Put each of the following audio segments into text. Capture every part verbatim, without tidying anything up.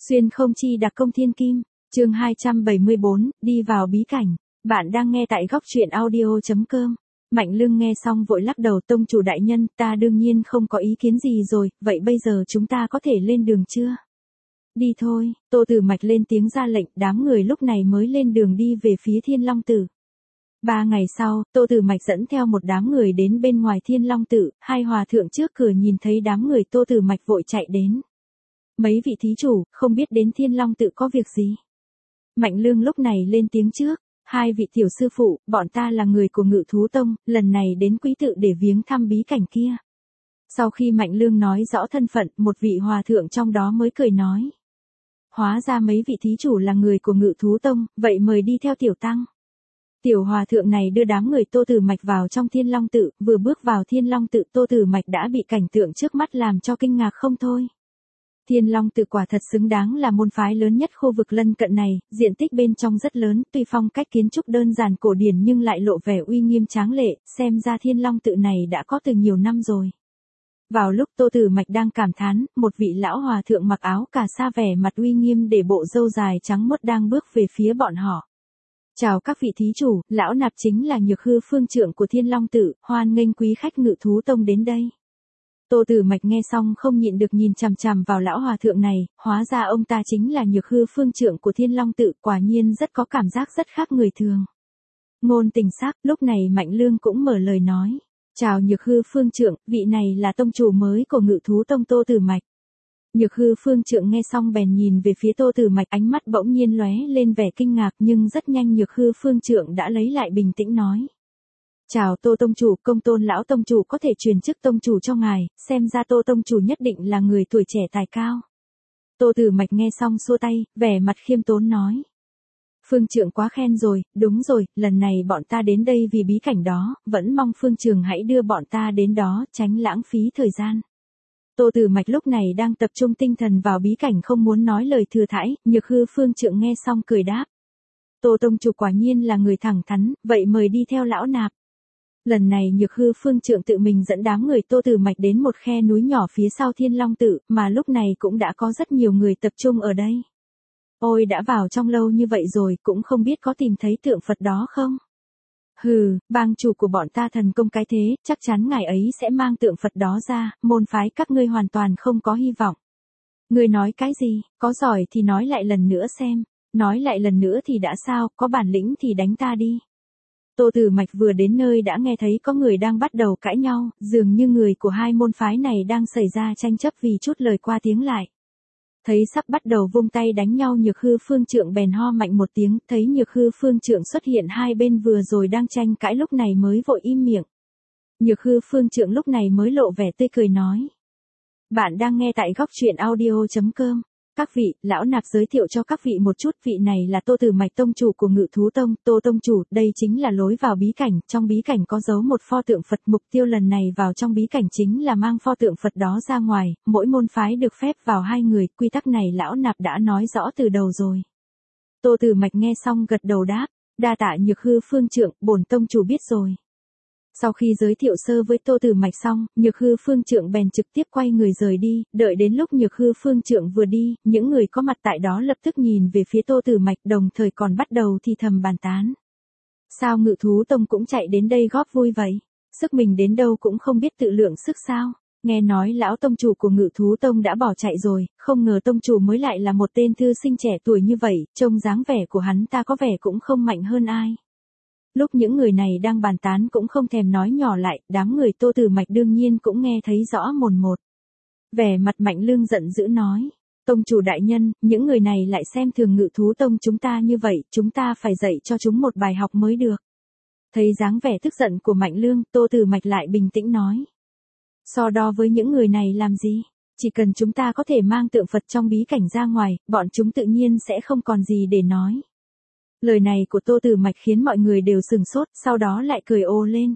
Xuyên không chi đặc công thiên kim, chương hai trăm bảy mươi bốn, đi vào bí cảnh. Bạn đang nghe tại góc truyện audio.com. Mạnh Lương nghe xong vội lắc đầu, tông chủ đại nhân, ta đương nhiên không có ý kiến gì rồi, vậy bây giờ chúng ta có thể lên đường chưa? Đi thôi, Tô Tử Mạch lên tiếng ra lệnh, đám người lúc này mới lên đường đi về phía Thiên Long Tự. Ba ngày sau, Tô Tử Mạch dẫn theo một đám người đến bên ngoài Thiên Long Tự, hai hòa thượng trước cửa nhìn thấy đám người Tô Tử Mạch vội chạy đến. Mấy vị thí chủ, không biết đến Thiên Long Tự có việc gì? Mạnh Lương lúc này lên tiếng trước, hai vị tiểu sư phụ, bọn ta là người của Ngự Thú Tông, lần này đến Quý Tự để viếng thăm bí cảnh kia. Sau khi Mạnh Lương nói rõ thân phận, một vị hòa thượng trong đó mới cười nói. Hóa ra mấy vị thí chủ là người của Ngự Thú Tông, vậy mời đi theo tiểu tăng. Tiểu hòa thượng này đưa đám người Tô Tử Mạch vào trong Thiên Long Tự, vừa bước vào Thiên Long Tự Tô Tử Mạch đã bị cảnh tượng trước mắt làm cho kinh ngạc không thôi. Thiên Long Tự quả thật xứng đáng là môn phái lớn nhất khu vực lân cận này, diện tích bên trong rất lớn, tuy phong cách kiến trúc đơn giản cổ điển nhưng lại lộ vẻ uy nghiêm tráng lệ, xem ra Thiên Long Tự này đã có từ nhiều năm rồi. Vào lúc Tô Tử Mạch đang cảm thán, một vị lão hòa thượng mặc áo cà sa vẻ mặt uy nghiêm để bộ râu dài trắng muốt đang bước về phía bọn họ. Chào các vị thí chủ, lão nạp chính là Nhược Hư phương trưởng của Thiên Long Tự, hoan nghênh quý khách Ngự Thú Tông đến đây. Tô Tử Mạch nghe xong không nhịn được nhìn chằm chằm vào lão hòa thượng này, hóa ra ông ta chính là Nhược Hư phương trưởng của Thiên Long Tự, quả nhiên rất có cảm giác rất khác người thường. Ngôn tình sắc, lúc này Mạnh Lương cũng mở lời nói. Chào Nhược Hư phương trưởng, vị này là tông chủ mới của Ngự Thú Tông Tô Tử Mạch. Nhược Hư phương trưởng nghe xong bèn nhìn về phía Tô Tử Mạch, ánh mắt bỗng nhiên lóe lên vẻ kinh ngạc nhưng rất nhanh Nhược Hư phương trưởng đã lấy lại bình tĩnh nói. Chào Tô tông chủ, Công Tôn lão tông chủ có thể truyền chức tông chủ cho ngài, xem ra Tô tông chủ nhất định là người tuổi trẻ tài cao. Tô Tử Mạch nghe xong xua tay, vẻ mặt khiêm tốn nói. Phương trưởng quá khen rồi, đúng rồi, lần này bọn ta đến đây vì bí cảnh đó, vẫn mong phương trưởng hãy đưa bọn ta đến đó, tránh lãng phí thời gian. Tô Tử Mạch lúc này đang tập trung tinh thần vào bí cảnh không muốn nói lời thừa thãi, Nhược Hư phương trưởng nghe xong cười đáp. Tô tông chủ quả nhiên là người thẳng thắn, vậy mời đi theo lão nạp. Lần này Nhược Hư phương trưởng tự mình dẫn đám người Tô Tử Mạch đến một khe núi nhỏ phía sau Thiên Long Tự, mà lúc này cũng đã có rất nhiều người tập trung ở đây. Ôi đã vào trong lâu như vậy rồi, cũng không biết có tìm thấy tượng Phật đó không? Hừ, bang chủ của bọn ta thần công cái thế, chắc chắn ngài ấy sẽ mang tượng Phật đó ra, môn phái các ngươi hoàn toàn không có hy vọng. Ngươi nói cái gì, có giỏi thì nói lại lần nữa xem, nói lại lần nữa thì đã sao, có bản lĩnh thì đánh ta đi. Tô Tử Mạch vừa đến nơi đã nghe thấy có người đang bắt đầu cãi nhau, dường như người của hai môn phái này đang xảy ra tranh chấp vì chút lời qua tiếng lại. Thấy sắp bắt đầu vung tay đánh nhau Nhược Hư phương trưởng bèn ho mạnh một tiếng, thấy Nhược Hư phương trưởng xuất hiện hai bên vừa rồi đang tranh cãi lúc này mới vội im miệng. Nhược Hư phương trưởng lúc này mới lộ vẻ tươi cười nói. Bạn đang nghe tại góc truyện audio.com. Các vị, lão nạp giới thiệu cho các vị một chút, vị này là Tô Tử Mạch tông chủ của Ngự Thú Tông, Tô tông chủ, đây chính là lối vào bí cảnh, trong bí cảnh có giấu một pho tượng Phật, mục tiêu lần này vào trong bí cảnh chính là mang pho tượng Phật đó ra ngoài, mỗi môn phái được phép vào hai người, quy tắc này lão nạp đã nói rõ từ đầu rồi. Tô Tử Mạch nghe xong gật đầu đáp, đa tạ Nhược Hư phương trưởng, bổn tông chủ biết rồi. Sau khi giới thiệu sơ với Tô Tử Mạch xong, Nhược Hư phương trưởng bèn trực tiếp quay người rời đi, đợi đến lúc Nhược Hư phương trưởng vừa đi, những người có mặt tại đó lập tức nhìn về phía Tô Tử Mạch đồng thời còn bắt đầu thì thầm bàn tán. Sao Ngự Thú Tông cũng chạy đến đây góp vui vậy? Sức mình đến đâu cũng không biết tự lượng sức sao? Nghe nói lão tông chủ của Ngự Thú Tông đã bỏ chạy rồi, không ngờ tông chủ mới lại là một tên thư sinh trẻ tuổi như vậy, trông dáng vẻ của hắn ta có vẻ cũng không mạnh hơn ai. Lúc những người này đang bàn tán cũng không thèm nói nhỏ lại, đám người Tô Tử Mạch đương nhiên cũng nghe thấy rõ mồn một. Vẻ mặt Mạnh Lương giận dữ nói, tông chủ đại nhân, những người này lại xem thường Ngự Thú Tông chúng ta như vậy, chúng ta phải dạy cho chúng một bài học mới được. Thấy dáng vẻ tức giận của Mạnh Lương, Tô Tử Mạch lại bình tĩnh nói. So đo với những người này làm gì? Chỉ cần chúng ta có thể mang tượng Phật trong bí cảnh ra ngoài, bọn chúng tự nhiên sẽ không còn gì để nói. Lời này của Tô Tử Mạch khiến mọi người đều sừng sốt, sau đó lại cười ồ lên.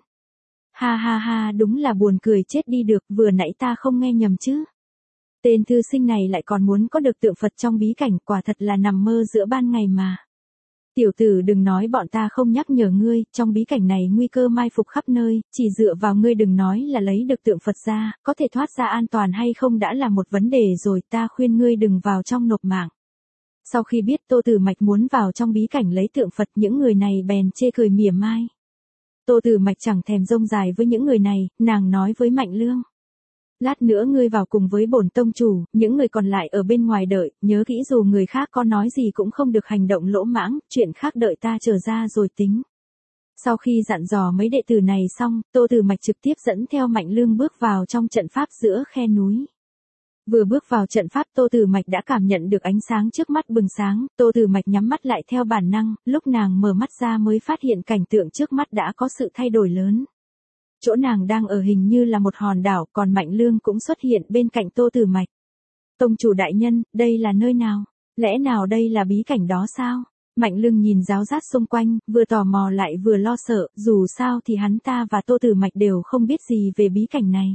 Ha ha ha, đúng là buồn cười chết đi được, vừa nãy ta không nghe nhầm chứ. Tên thư sinh này lại còn muốn có được tượng Phật trong bí cảnh, quả thật là nằm mơ giữa ban ngày mà. Tiểu tử đừng nói bọn ta không nhắc nhở ngươi, trong bí cảnh này nguy cơ mai phục khắp nơi, chỉ dựa vào ngươi đừng nói là lấy được tượng Phật ra, có thể thoát ra an toàn hay không đã là một vấn đề rồi, ta khuyên ngươi đừng vào trong nộp mạng. Sau khi biết Tô Tử Mạch muốn vào trong bí cảnh lấy tượng Phật, những người này bèn chê cười mỉa mai. Tô Tử Mạch chẳng thèm rông dài với những người này, nàng nói với Mạnh Lương. Lát nữa ngươi vào cùng với bổn tông chủ, những người còn lại ở bên ngoài đợi, nhớ kỹ dù người khác có nói gì cũng không được hành động lỗ mãng, chuyện khác đợi ta trở ra rồi tính. Sau khi dặn dò mấy đệ tử này xong, Tô Tử Mạch trực tiếp dẫn theo Mạnh Lương bước vào trong trận pháp giữa khe núi. Vừa bước vào trận pháp Tô Tử Mạch đã cảm nhận được ánh sáng trước mắt bừng sáng, Tô Tử Mạch nhắm mắt lại theo bản năng, lúc nàng mở mắt ra mới phát hiện cảnh tượng trước mắt đã có sự thay đổi lớn. Chỗ nàng đang ở hình như là một hòn đảo, còn Mạnh Lương cũng xuất hiện bên cạnh Tô Tử Mạch. Tông chủ đại nhân, đây là nơi nào? Lẽ nào đây là bí cảnh đó sao? Mạnh Lương nhìn ráo rát xung quanh, vừa tò mò lại vừa lo sợ, dù sao thì hắn ta và Tô Tử Mạch đều không biết gì về bí cảnh này.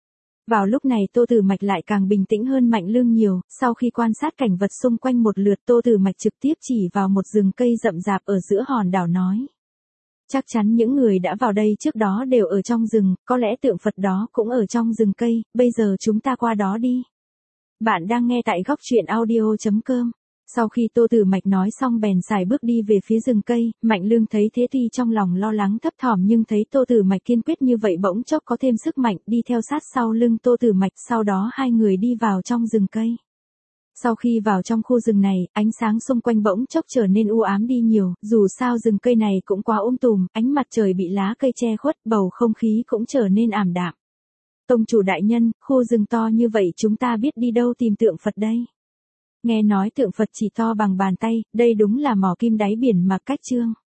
Vào lúc này Tô Tử Mạch lại càng bình tĩnh hơn Mạnh Lương nhiều, sau khi quan sát cảnh vật xung quanh một lượt Tô Tử Mạch trực tiếp chỉ vào một rừng cây rậm rạp ở giữa hòn đảo nói. Chắc chắn những người đã vào đây trước đó đều ở trong rừng, có lẽ tượng Phật đó cũng ở trong rừng cây, bây giờ chúng ta qua đó đi. Bạn đang nghe tại góc truyện audio chấm com. Sau khi Tô Tử Mạch nói xong bèn xài bước đi về phía rừng cây, Mạnh Lương thấy thế tuy trong lòng lo lắng thấp thỏm nhưng thấy Tô Tử Mạch kiên quyết như vậy bỗng chốc có thêm sức mạnh đi theo sát sau lưng Tô Tử Mạch, sau đó hai người đi vào trong rừng cây. Sau khi vào trong khu rừng này, ánh sáng xung quanh bỗng chốc trở nên u ám đi nhiều, dù sao rừng cây này cũng quá um tùm, ánh mặt trời bị lá cây che khuất, bầu không khí cũng trở nên ảm đạm. Tông chủ đại nhân, khu rừng to như vậy chúng ta biết đi đâu tìm tượng Phật đây? Nghe nói tượng Phật chỉ to bằng bàn tay, đây đúng là mỏ kim đáy biển mà cách trương.